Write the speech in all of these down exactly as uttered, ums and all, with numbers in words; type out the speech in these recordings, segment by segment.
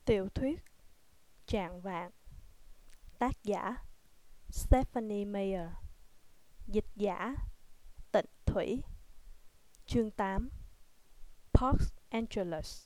Tiểu thuyết Chạng vạng. Tác giả Stephanie Meyer. Dịch giả Tịnh Thủy. Chương tám. Port Angeles.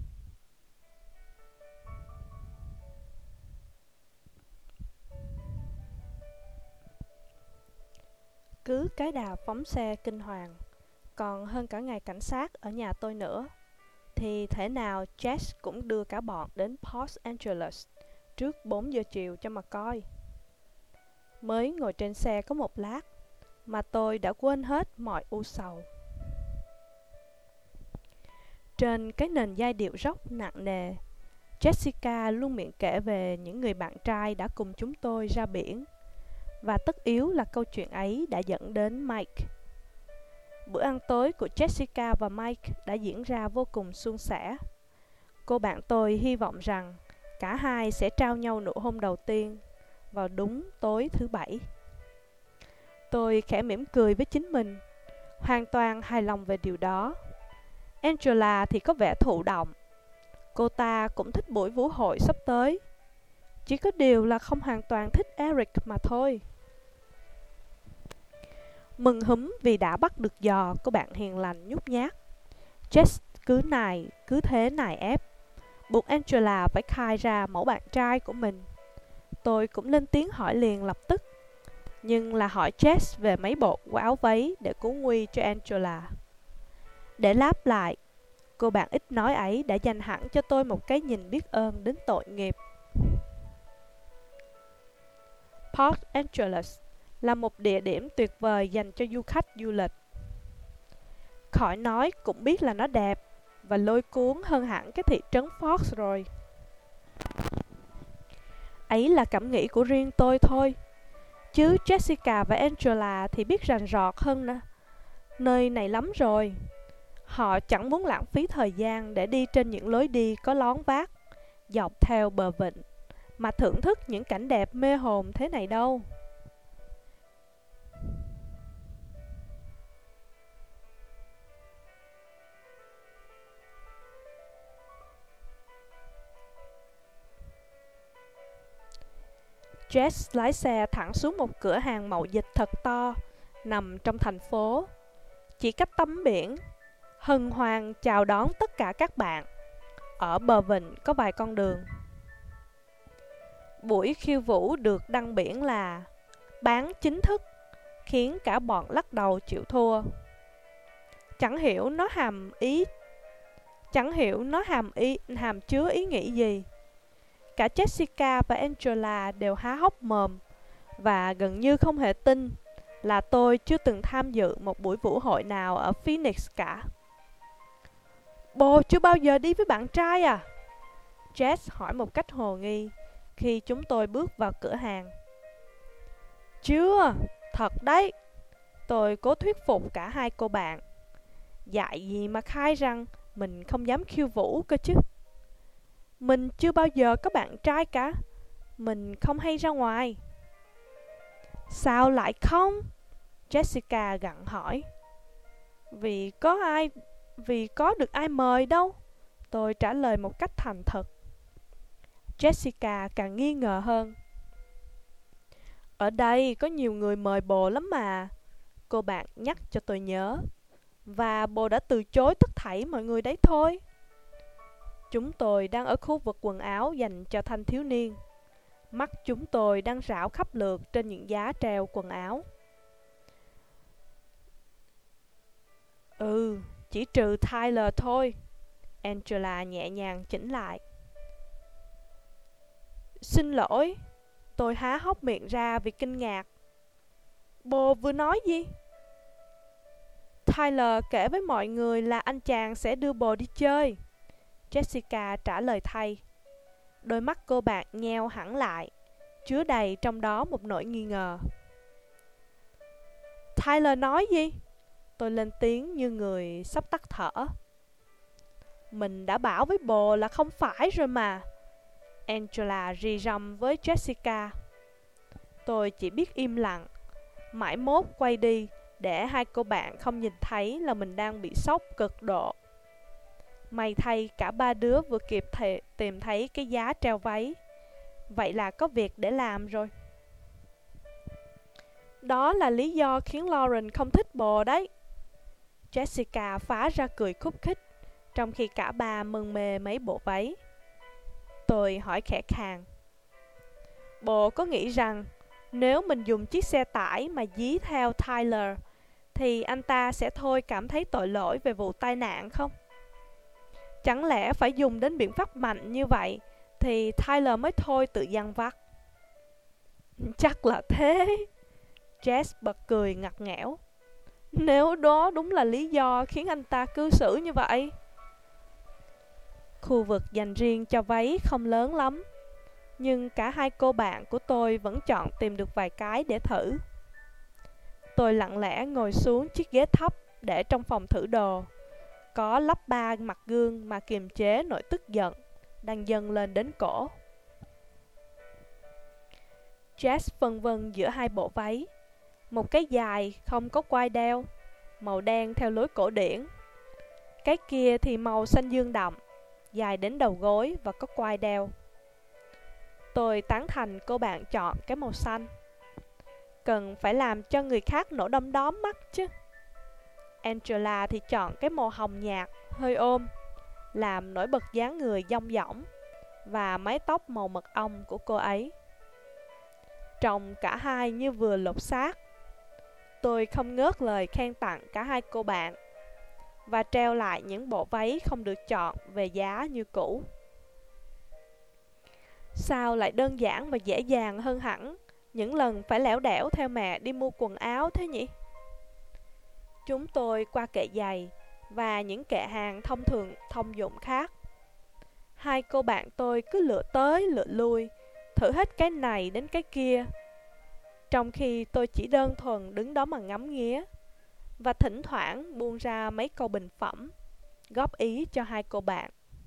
Cứ cái đà phóng xe kinh hoàng, còn hơn cả ngày cảnh sát ở nhà tôi nữa, thì thể nào Jess cũng đưa cả bọn đến Port Angeles trước bốn giờ chiều cho mà coi. Mới ngồi trên xe có một lát mà tôi đã quên hết mọi u sầu. Trên cái nền giai điệu rock nặng nề, Jessica luôn miệng kể về những người bạn trai đã cùng chúng tôi ra biển, và tất yếu là câu chuyện ấy đã dẫn đến Mike. Bữa ăn tối của Jessica và Mike đã diễn ra vô cùng suôn sẻ. Cô bạn tôi hy vọng rằng cả hai sẽ trao nhau nụ hôn đầu tiên vào đúng tối thứ bảy. Tôi khẽ mỉm cười với chính mình, hoàn toàn hài lòng về điều đó. Angela thì có vẻ thụ động. Cô ta cũng thích buổi vũ hội sắp tới. Chỉ có điều là không hoàn toàn thích Eric mà thôi. Mừng húm vì đã bắt được giò của bạn hiền lành nhút nhát. Jess cứ nài, cứ thế nài ép, buộc Angela phải khai ra mẫu bạn trai của mình. Tôi cũng lên tiếng hỏi liền lập tức, nhưng là hỏi Jess về mấy bộ áo váy để cứu nguy cho Angela. Để đáp lại, cô bạn ít nói ấy đã dành hẳn cho tôi một cái nhìn biết ơn đến tội nghiệp. Port Angeles là một địa điểm tuyệt vời dành cho du khách du lịch. Khỏi nói cũng biết là nó đẹp và lôi cuốn hơn hẳn cái thị trấn Fort rồi. Ấy là cảm nghĩ của riêng tôi thôi, chứ Jessica và Angela thì biết rành rọt hơn nè. Nơi này lắm rồi. Họ chẳng muốn lãng phí thời gian để đi trên những lối đi có lón vát dọc theo bờ vịnh mà thưởng thức những cảnh đẹp mê hồn thế này đâu. Jess lái xe thẳng xuống một cửa hàng mậu dịch thật to, nằm trong thành phố. Chỉ cách tắm biển, hân hoan chào đón tất cả các bạn. Ở bờ vịnh có vài con đường. Buổi khiêu vũ được đăng biển là bán chính thức, khiến cả bọn lắc đầu chịu thua. Chẳng hiểu nó hàm ý, chẳng hiểu nó hàm ý, hàm chứa ý nghĩ gì. Cả Jessica và Angela đều há hốc mồm và gần như không hề tin là tôi chưa từng tham dự một buổi vũ hội nào ở Phoenix cả. Bồ chưa bao giờ đi với bạn trai à? Jess hỏi một cách hồ nghi khi chúng tôi bước vào cửa hàng. Chưa, thật đấy. Tôi cố thuyết phục cả hai cô bạn. Dại gì mà khai rằng mình không dám khiêu vũ cơ chứ. Mình chưa bao giờ có bạn trai cả. Mình không hay ra ngoài. Sao lại không? Jessica gặng hỏi. Vì có ai, vì có được ai mời đâu. Tôi trả lời một cách thành thật. Jessica càng nghi ngờ hơn. Ở đây có nhiều người mời bồ lắm mà. Cô bạn nhắc cho tôi nhớ. Và bồ đã từ chối tất thảy mọi người đấy thôi. Chúng tôi đang ở khu vực quần áo dành cho thanh thiếu niên. Mắt chúng tôi đang rảo khắp lượt trên những giá treo quần áo. Ừ, chỉ trừ Tyler thôi. Angela nhẹ nhàng chỉnh lại. Xin lỗi. Tôi há hốc miệng ra vì kinh ngạc. Bồ vừa nói gì? Tyler kể với mọi người là anh chàng sẽ đưa bồ đi chơi. Jessica trả lời thay. Đôi mắt cô bạn nheo hẳn lại, chứa đầy trong đó một nỗi nghi ngờ. Tyler nói gì? Tôi lên tiếng như người sắp tắt thở. Mình đã bảo với bồ là không phải rồi mà. Angela rì rầm với Jessica. Tôi chỉ biết im lặng, mãi mốt quay đi để hai cô bạn không nhìn thấy là mình đang bị sốc cực độ. May thay cả ba đứa vừa kịp thể tìm thấy cái giá treo váy. Vậy là có việc để làm rồi. Đó là lý do khiến Lauren không thích bồ đấy. Jessica phá ra cười khúc khích, trong khi cả ba mân mê mấy bộ váy. Tôi hỏi khẽ khàng, bồ có nghĩ rằng nếu mình dùng chiếc xe tải mà dí theo Tyler thì anh ta sẽ thôi cảm thấy tội lỗi về vụ tai nạn không? Chẳng lẽ phải dùng đến biện pháp mạnh như vậy thì Tyler mới thôi tự dằn vặt? Chắc là thế. Jess bật cười ngặt nghẽo. Nếu đó đúng là lý do khiến anh ta cư xử như vậy. Khu vực dành riêng cho váy không lớn lắm, nhưng cả hai cô bạn của tôi vẫn chọn tìm được vài cái để thử. Tôi lặng lẽ ngồi xuống chiếc ghế thấp để trong phòng thử đồ, có lắp ba mặt gương mà kiềm chế nỗi tức giận đang dâng lên đến cổ. Jess phân vân giữa hai bộ váy. Một cái dài không có quai đeo, màu đen theo lối cổ điển. Cái kia thì màu xanh dương đậm, dài đến đầu gối và có quai đeo. Tôi tán thành cô bạn chọn cái màu xanh. Cần phải làm cho người khác nổ đom đóm mắt chứ. Angela thì chọn cái màu hồng nhạt, hơi ôm, làm nổi bật dáng người dong dỏng và mái tóc màu mật ong của cô ấy. Trông cả hai như vừa lột xác. Tôi không ngớt lời khen tặng cả hai cô bạn và treo lại những bộ váy không được chọn về giá như cũ. Sao lại đơn giản và dễ dàng hơn hẳn những lần phải lẻo đẻo theo mẹ đi mua quần áo thế nhỉ? Chúng tôi qua kệ giày và những kệ hàng thông thường thông dụng khác. Hai cô bạn tôi cứ lựa tới lựa lui, thử hết cái này đến cái kia, trong khi tôi chỉ đơn thuần đứng đó mà ngắm nghía và thỉnh thoảng buông ra mấy câu bình phẩm, góp ý cho hai cô bạn.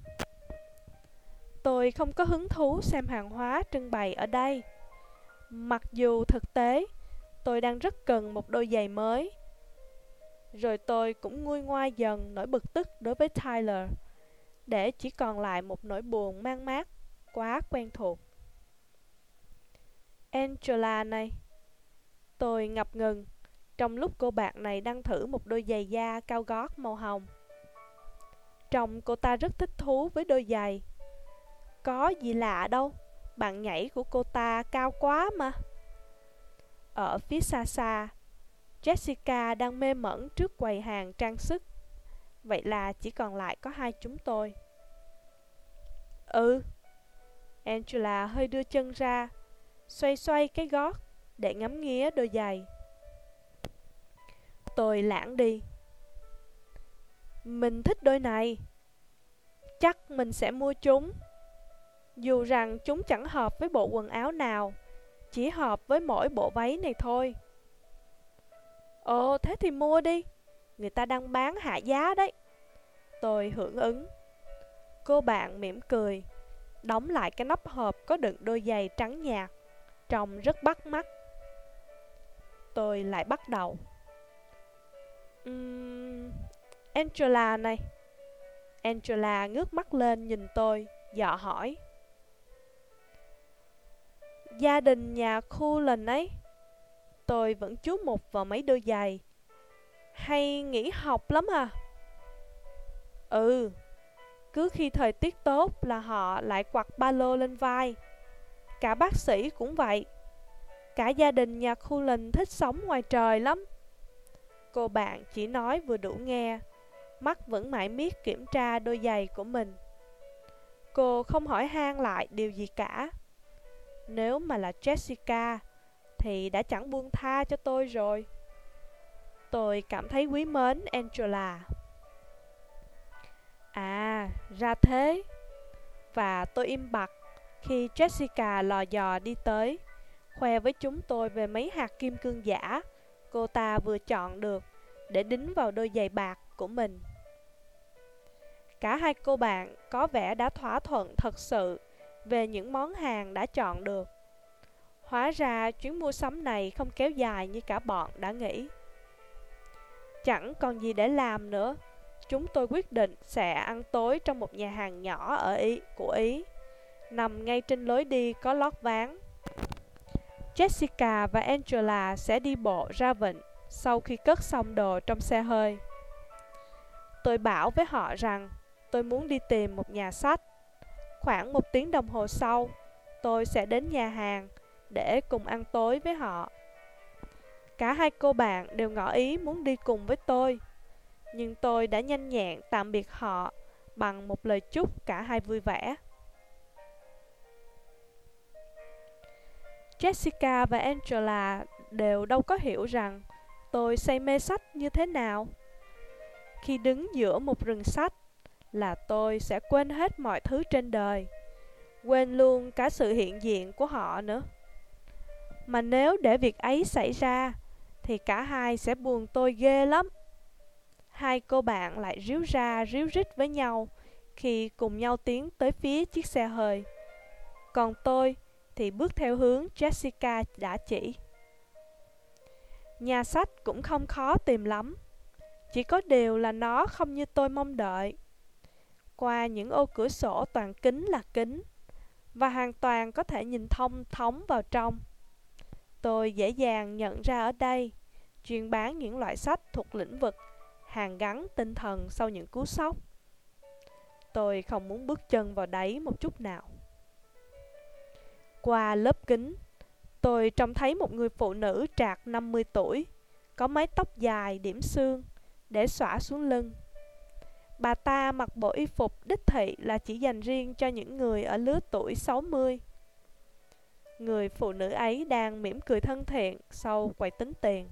Tôi không có hứng thú xem hàng hóa trưng bày ở đây, mặc dù thực tế tôi đang rất cần một đôi giày mới. Rồi tôi cũng nguôi ngoai dần nỗi bực tức đối với Tyler, để chỉ còn lại một nỗi buồn man mác quá quen thuộc. Angela này, tôi ngập ngừng trong lúc cô bạn này đang thử một đôi giày da cao gót màu hồng. Trông cô ta rất thích thú với đôi giày. Có gì lạ đâu, bạn nhảy của cô ta cao quá mà. Ở phía xa xa, Jessica đang mê mẩn trước quầy hàng trang sức. Vậy là chỉ còn lại có hai chúng tôi. Ừ. Angela hơi đưa chân ra, xoay xoay cái gót để ngắm nghía đôi giày. Tôi lãng đi. Mình thích đôi này. Chắc mình sẽ mua chúng. Dù rằng chúng chẳng hợp với bộ quần áo nào, chỉ hợp với mỗi bộ váy này thôi. Ồ, thế thì mua đi. Người ta đang bán hạ giá đấy. Tôi hưởng ứng. Cô bạn mỉm cười, đóng lại cái nắp hộp có đựng đôi giày trắng nhạt, trông rất bắt mắt. Tôi lại bắt đầu. Uhm, Angela này. Angela ngước mắt lên nhìn tôi, dò hỏi. Gia đình nhà Cullen ấy. Tôi vẫn chú mục vào mấy đôi giày. Hay nghỉ học lắm à? Ừ. Cứ khi thời tiết tốt là họ lại quặt ba lô lên vai. Cả bác sĩ cũng vậy. Cả gia đình nhà Cullen thích sống ngoài trời lắm. Cô bạn chỉ nói vừa đủ nghe, mắt vẫn mải miết kiểm tra đôi giày của mình. Cô không hỏi han lại điều gì cả. Nếu mà là Jessica thì đã chẳng buông tha cho tôi rồi. Tôi cảm thấy quý mến Angela. À, ra thế. Và tôi im bặt khi Jessica lò dò đi tới, khoe với chúng tôi về mấy hạt kim cương giả cô ta vừa chọn được để đính vào đôi giày bạc của mình. Cả hai cô bạn có vẻ đã thỏa thuận thật sự về những món hàng đã chọn được. Hóa ra chuyến mua sắm này không kéo dài như cả bọn đã nghĩ. Chẳng còn gì để làm nữa, chúng tôi quyết định sẽ ăn tối trong một nhà hàng nhỏ ở Ý của Ý, nằm ngay trên lối đi có lót ván. Jessica và Angela sẽ đi bộ ra vịnh sau khi cất xong đồ trong xe hơi. Tôi bảo với họ rằng tôi muốn đi tìm một nhà sách. Khoảng một tiếng đồng hồ sau, tôi sẽ đến nhà hàng để cùng ăn tối với họ. Cả hai cô bạn đều ngỏ ý muốn đi cùng với tôi, nhưng tôi đã nhanh nhẹn tạm biệt họ bằng một lời chúc cả hai vui vẻ. Jessica và Angela đều đâu có hiểu rằng tôi say mê sách như thế nào. Khi đứng giữa một rừng sách là tôi sẽ quên hết mọi thứ trên đời, quên luôn cả sự hiện diện của họ nữa. Mà nếu để việc ấy xảy ra thì cả hai sẽ buồn tôi ghê lắm. Hai cô bạn lại ríu ra ríu rít với nhau khi cùng nhau tiến tới phía chiếc xe hơi. Còn tôi thì bước theo hướng Jessica đã chỉ. Nhà sách cũng không khó tìm lắm, chỉ có điều là nó không như tôi mong đợi. Qua những ô cửa sổ toàn kính là kính, và hoàn toàn có thể nhìn thông thống vào trong. Tôi dễ dàng nhận ra ở đây chuyên bán những loại sách thuộc lĩnh vực hàn gắn tinh thần sau những cú sốc. Tôi không muốn bước chân vào đấy một chút nào. Qua lớp kính, tôi trông thấy một người phụ nữ trạc năm mươi tuổi, có mái tóc dài điểm xương, để xõa xuống lưng. Bà ta mặc bộ y phục đích thị là chỉ dành riêng cho những người ở lứa tuổi sáu mươi. Người phụ nữ ấy đang mỉm cười thân thiện sau quầy tính tiền.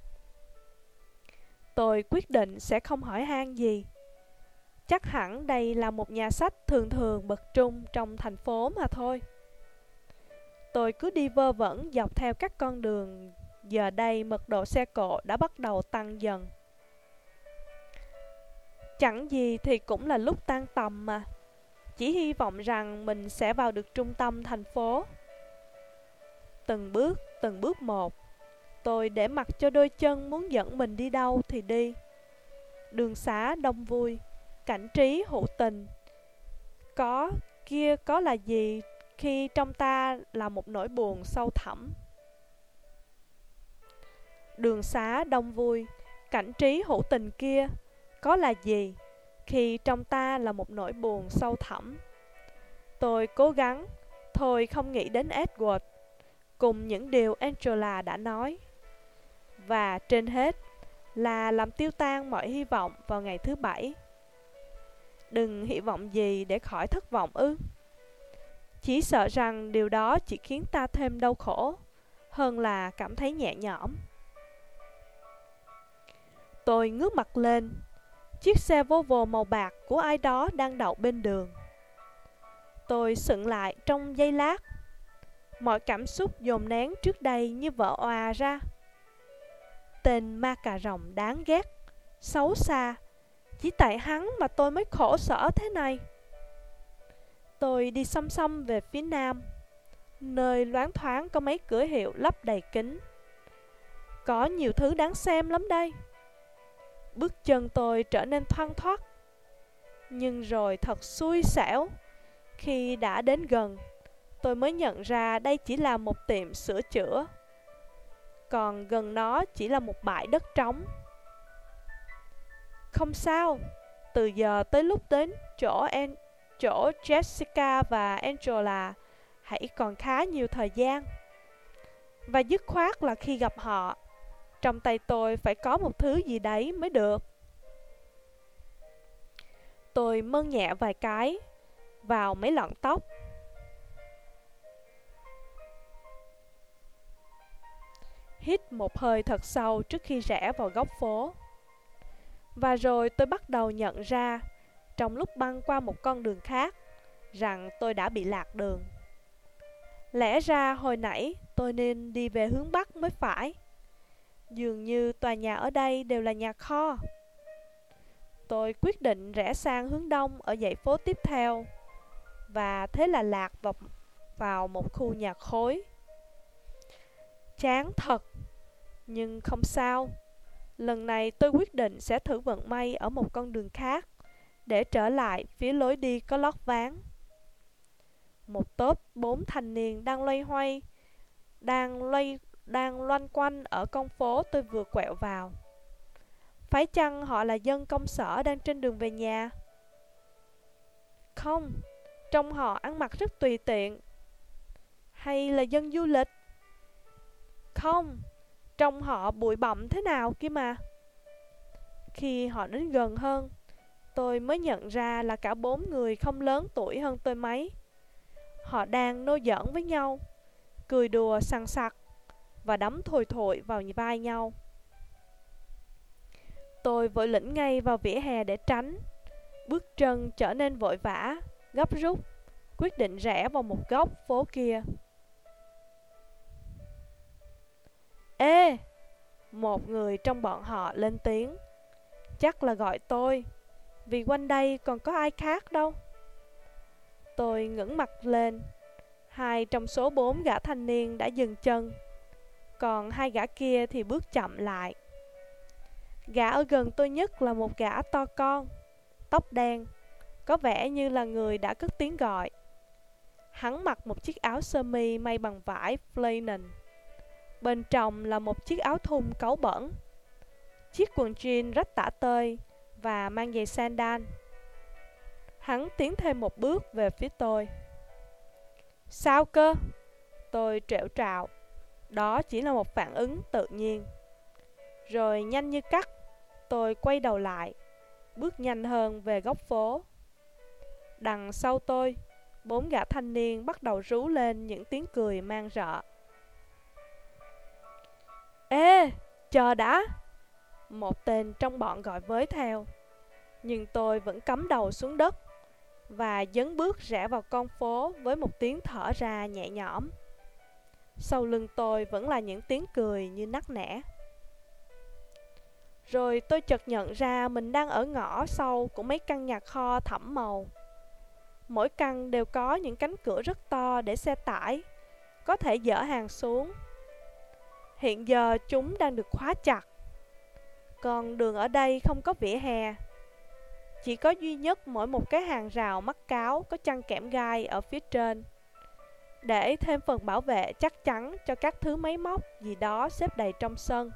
Tôi quyết định sẽ không hỏi han gì. Chắc hẳn đây là một nhà sách thường thường bậc trung trong thành phố mà thôi. Tôi cứ đi vơ vẩn dọc theo các con đường. Giờ đây mật độ xe cộ đã bắt đầu tăng dần. Chẳng gì thì cũng là lúc tan tầm mà. Chỉ hy vọng rằng mình sẽ vào được trung tâm thành phố. Từng bước, từng bước một, tôi để mặc cho đôi chân muốn dẫn mình đi đâu thì đi. Đường xá đông vui, cảnh trí hữu tình. Có, kia có là gì khi trong ta là một nỗi buồn sâu thẳm. Đường xá đông vui, cảnh trí hữu tình kia có là gì khi trong ta là một nỗi buồn sâu thẳm. Tôi cố gắng thôi không nghĩ đến Edward cùng những điều Angela đã nói, và trên hết là làm tiêu tan mọi hy vọng vào ngày thứ bảy. Đừng hy vọng gì để khỏi thất vọng ư? Chỉ sợ rằng điều đó chỉ khiến ta thêm đau khổ hơn là cảm thấy nhẹ nhõm. Tôi ngước mặt lên. Chiếc xe Volvo màu bạc của ai đó đang đậu bên đường. Tôi sững lại trong giây lát. Mọi cảm xúc dồn nén trước đây như vỡ òa ra. Tên ma cà rồng đáng ghét, xấu xa, chỉ tại hắn mà tôi mới khổ sở thế này. Tôi đi xăm xăm về phía nam, nơi loáng thoáng có mấy cửa hiệu lắp đầy kính. Có nhiều thứ đáng xem lắm đây. Bước chân tôi trở nên thoăn thoắt. Nhưng rồi thật xui xẻo, khi đã đến gần, tôi mới nhận ra đây chỉ là một tiệm sửa chữa. Còn gần nó chỉ là một bãi đất trống. Không sao, từ giờ tới lúc đến chỗ, en, chỗ Jessica và Angela hãy còn khá nhiều thời gian. Và dứt khoát là khi gặp họ, trong tay tôi phải có một thứ gì đấy mới được. Tôi mơn nhẹ vài cái vào mấy lọn tóc. Hít một hơi thật sâu trước khi rẽ vào góc phố. Và rồi tôi bắt đầu nhận ra, trong lúc băng qua một con đường khác, rằng tôi đã bị lạc đường. Lẽ ra hồi nãy tôi nên đi về hướng Bắc mới phải. Dường như tòa nhà ở đây đều là nhà kho. Tôi quyết định rẽ sang hướng Đông ở dãy phố tiếp theo, và thế là lạc vào, vào một khu nhà khối. Chán thật, nhưng không sao. Lần này tôi quyết định sẽ thử vận may ở một con đường khác, để trở lại phía lối đi có lót ván. Một tốp bốn thanh niên đang loay hoay, đang loay, đang loanh quanh ở con phố tôi vừa quẹo vào. Phải chăng họ là dân công sở đang trên đường về nhà? Không, trông họ ăn mặc rất tùy tiện. Hay là dân du lịch? Không, trông họ bụi bặm thế nào kia mà. Khi họ đến gần hơn, tôi mới nhận ra là cả bốn người không lớn tuổi hơn tôi mấy. Họ đang nô giỡn với nhau, cười đùa sằng sặc và đấm thùi thụi vào vai nhau. Tôi vội lĩnh ngay vào vỉa hè để tránh. Bước chân trở nên vội vã, gấp rút, quyết định rẽ vào một góc phố kia. Ê! Một người trong bọn họ lên tiếng. Chắc là gọi tôi, vì quanh đây còn có ai khác đâu. Tôi ngẩng mặt lên. Hai trong số bốn gã thanh niên đã dừng chân, còn hai gã kia thì bước chậm lại. Gã ở gần tôi nhất là một gã to con, tóc đen, có vẻ như là người đã cất tiếng gọi. Hắn mặc một chiếc áo sơ mi may bằng vải flannel. Bên trong là một chiếc áo thun cáu bẩn, chiếc quần jean rách tả tơi và mang giày sandal. Hắn tiến thêm một bước về phía tôi. Sao cơ? Tôi trẻo trạo. Đó chỉ là một phản ứng tự nhiên. Rồi nhanh như cắt, tôi quay đầu lại, bước nhanh hơn về góc phố. Đằng sau tôi, bốn gã thanh niên bắt đầu rú lên những tiếng cười man rợ. Ê, chờ đã! Một tên trong bọn gọi với theo. Nhưng tôi vẫn cắm đầu xuống đất và dấn bước rẽ vào con phố với một tiếng thở ra nhẹ nhõm. Sau lưng tôi vẫn là những tiếng cười như nắc nẻ. Rồi tôi chợt nhận ra mình đang ở ngõ sau của mấy căn nhà kho thẫm màu. Mỗi căn đều có những cánh cửa rất to để xe tải có thể dỡ hàng xuống. Hiện giờ chúng đang được khóa chặt. Còn đường ở đây không có vỉa hè, chỉ có duy nhất mỗi một cái hàng rào mắc cáo có chăn kẽm gai ở phía trên, để thêm phần bảo vệ chắc chắn cho các thứ máy móc gì đó xếp đầy trong sân.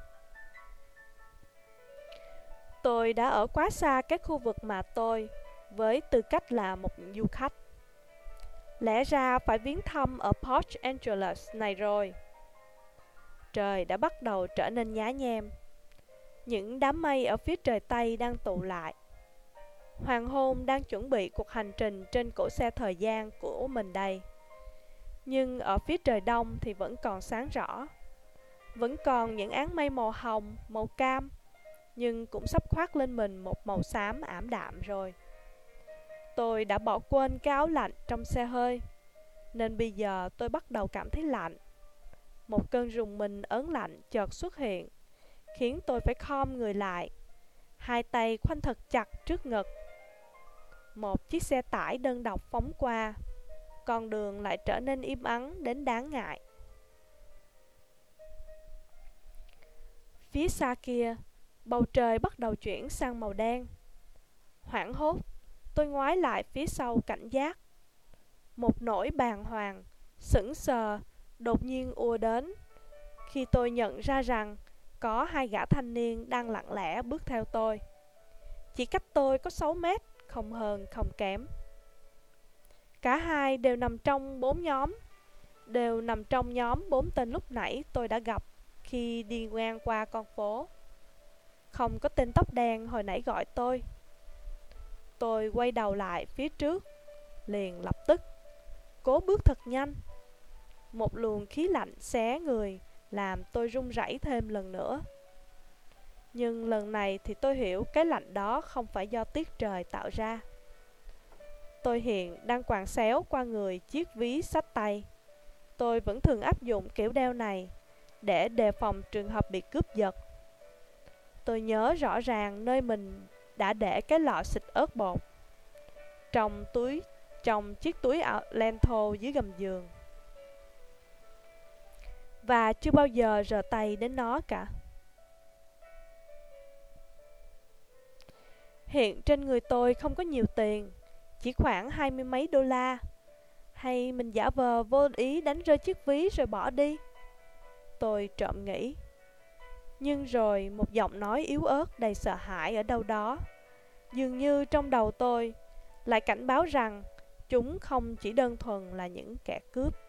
Tôi đã ở quá xa cái khu vực mà tôi, với tư cách là một du khách, lẽ ra phải viếng thăm ở Port Angeles này rồi. Trời đã bắt đầu trở nên nhá nhem. Những đám mây ở phía trời Tây đang tụ lại. Hoàng hôn đang chuẩn bị cuộc hành trình trên cỗ xe thời gian của mình đây. Nhưng ở phía trời Đông thì vẫn còn sáng rõ. Vẫn còn những áng mây màu hồng, màu cam, nhưng cũng sắp khoác lên mình một màu xám ảm đạm rồi. Tôi đã bỏ quên cái áo lạnh trong xe hơi, nên bây giờ tôi bắt đầu cảm thấy lạnh. Một cơn rùng mình ớn lạnh chợt xuất hiện, khiến tôi phải khom người lại, hai tay khoanh thật chặt trước ngực. Một chiếc xe tải đơn độc phóng qua, con đường lại trở nên im ắng đến đáng ngại. Phía xa kia, bầu trời bắt đầu chuyển sang màu đen. Hoảng hốt, tôi ngoái lại phía sau cảnh giác. Một nỗi bàng hoàng, sững sờ đột nhiên ùa đến khi tôi nhận ra rằng có hai gã thanh niên đang lặng lẽ bước theo tôi. Chỉ cách tôi có sáu mét, không hơn không kém. Cả hai đều nằm trong bốn nhóm, đều nằm trong nhóm bốn tên lúc nãy tôi đã gặp khi đi ngang qua con phố. Không có tên tóc đen hồi nãy gọi tôi. Tôi quay đầu lại phía trước, liền lập tức cố bước thật nhanh. Một luồng khí lạnh xé người làm tôi run rẩy thêm lần nữa. Nhưng lần này thì tôi hiểu cái lạnh đó không phải do tiết trời tạo ra. Tôi hiện đang quàng xéo qua người chiếc ví xách tay. Tôi vẫn thường áp dụng kiểu đeo này để đề phòng trường hợp bị cướp giật. Tôi nhớ rõ ràng nơi mình đã để cái lọ xịt ớt bột, trong túi, trong chiếc túi len thô dưới gầm giường, và chưa bao giờ rờ tay đến nó cả. Hiện trên người tôi không có nhiều tiền, chỉ khoảng hai mươi mấy đô la. Hay mình giả vờ vô ý đánh rơi chiếc ví rồi bỏ đi? Tôi trộm nghĩ. Nhưng rồi một giọng nói yếu ớt đầy sợ hãi ở đâu đó, dường như trong đầu tôi, lại cảnh báo rằng chúng không chỉ đơn thuần là những kẻ cướp.